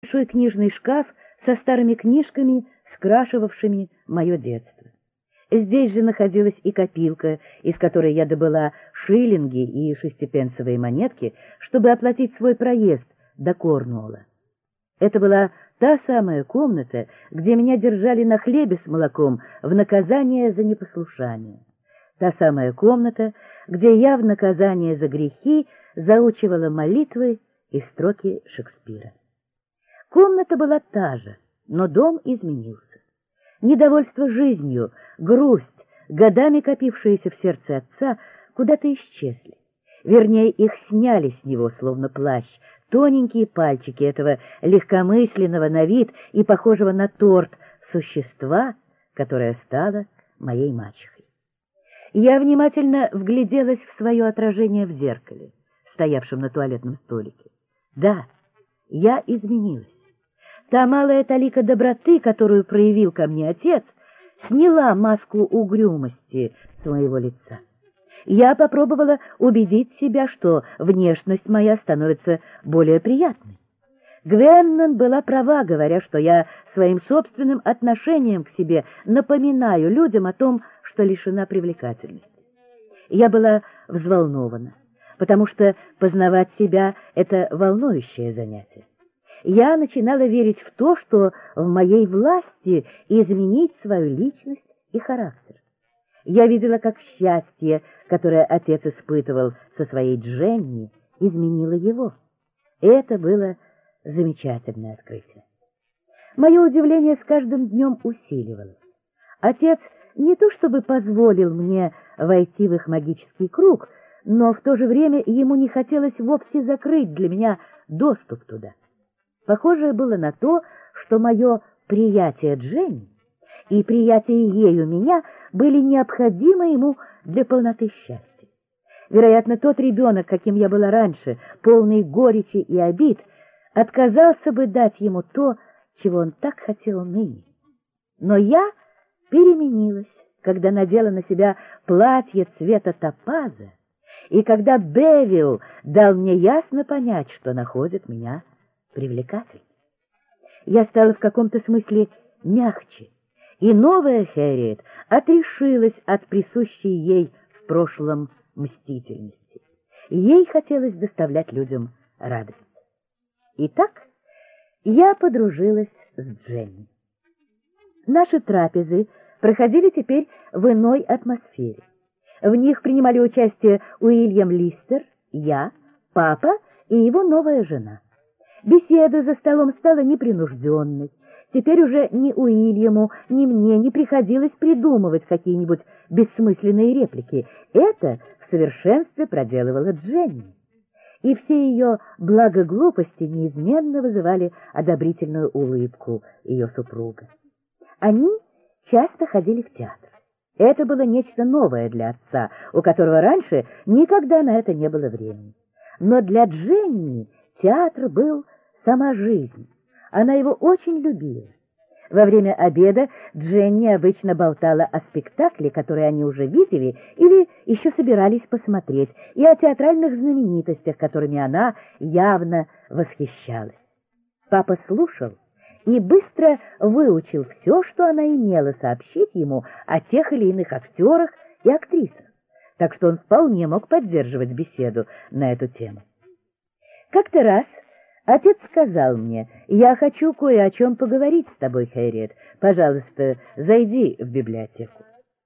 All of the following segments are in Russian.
большой книжный шкаф со старыми книжками, скрашивавшими мое детство. Здесь же находилась и копилка, из которой я добыла шиллинги и шестипенсовые монетки, чтобы оплатить свой проезд до Корнуолла. Это была та самая комната, где меня держали на хлебе с молоком в наказание за непослушание. Та самая комната, где я в наказание за грехи заучивала молитвы и строки Шекспира. Комната была та же, но дом изменился. Недовольство жизнью, грусть, годами копившиеся в сердце отца, куда-то исчезли. Вернее, их сняли с него, словно плащ, тоненькие пальчики этого легкомысленного на вид и похожего на торт существа, которое стало моей мачехой. Я внимательно вгляделась в свое отражение в зеркале, стоявшем на туалетном столике. Да, я изменилась. Та малая талика доброты, которую проявил ко мне отец, сняла маску угрюмости с моего лица. Я попробовала убедить себя, что внешность моя становится более приятной. Гвеннон была права, говоря, что я своим собственным отношением к себе напоминаю людям о том, что лишена привлекательности. Я была взволнована, потому что познавать себя — это волнующее занятие. Я начинала верить в то, что в моей власти изменить свою личность и характер. Я видела, как счастье, которое отец испытывал со своей Дженни, изменило его. Это было замечательное открытие. Мое удивление с каждым днем усиливалось. Отец не то чтобы позволил мне войти в их магический круг, но в то же время ему не хотелось вовсе закрыть для меня доступ туда. Похожее было на то, что мое приятие Дженни и приятие ею меня были необходимы ему для полноты счастья. Вероятно, тот ребенок, каким я была раньше, полный горечи и обид, отказался бы дать ему то, чего он так хотел ныне. Но я переменилась, когда надела на себя платье цвета топаза, и когда Бевилл дал мне ясно понять, что находит меня привлекательной. Я стала в каком-то смысле мягче, и новая Хэрриет отрешилась от присущей ей в прошлом мстительности. Ей хотелось доставлять людям радость. Итак, я подружилась с Дженни. Наши трапезы проходили теперь в иной атмосфере. В них принимали участие Уильям Листер, я, папа и его новая жена. Беседа за столом стала непринужденной. Теперь уже ни Уильяму, ни мне не приходилось придумывать какие-нибудь бессмысленные реплики. Это в совершенстве проделывала Дженни. И все ее благоглупости неизменно вызывали одобрительную улыбку ее супруга. Они часто ходили в театр. Это было нечто новое для отца, у которого раньше никогда на это не было времени. Но для Дженни театр был сама жизнь. Она его очень любила. Во время обеда Дженни обычно болтала о спектакле, который они уже видели или еще собирались посмотреть, и о театральных знаменитостях, которыми она явно восхищалась. Папа слушал и быстро выучил все, что она имела сообщить ему о тех или иных актерах и актрисах, так что он вполне мог поддерживать беседу на эту тему. Как-то раз отец сказал мне: «Я хочу кое о чем поговорить с тобой, Хэрриет. Пожалуйста, зайди в библиотеку».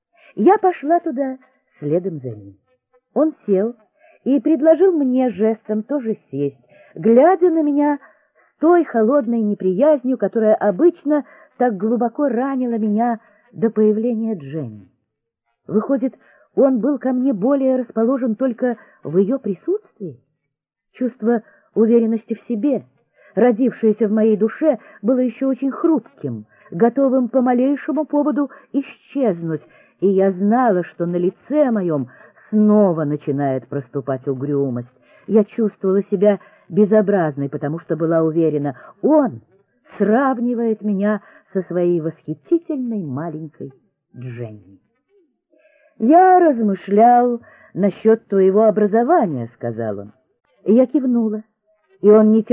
Я пошла туда следом за ним. Он сел и предложил мне жестом тоже сесть, глядя на меня с той холодной неприязнью, которая обычно так глубоко ранила меня до появления Дженни. Выходит, он был ко мне более расположен только в ее присутствии? Чувство уверенности в себе, родившееся в моей душе, было еще очень хрупким, готовым по малейшему поводу исчезнуть, и я знала, что на лице моем снова начинает проступать угрюмость. Я чувствовала себя безобразной, потому что была уверена, он сравнивает меня со своей восхитительной маленькой Дженни. «Я размышлял насчет твоего образования», — сказал он. Я кивнула, и он не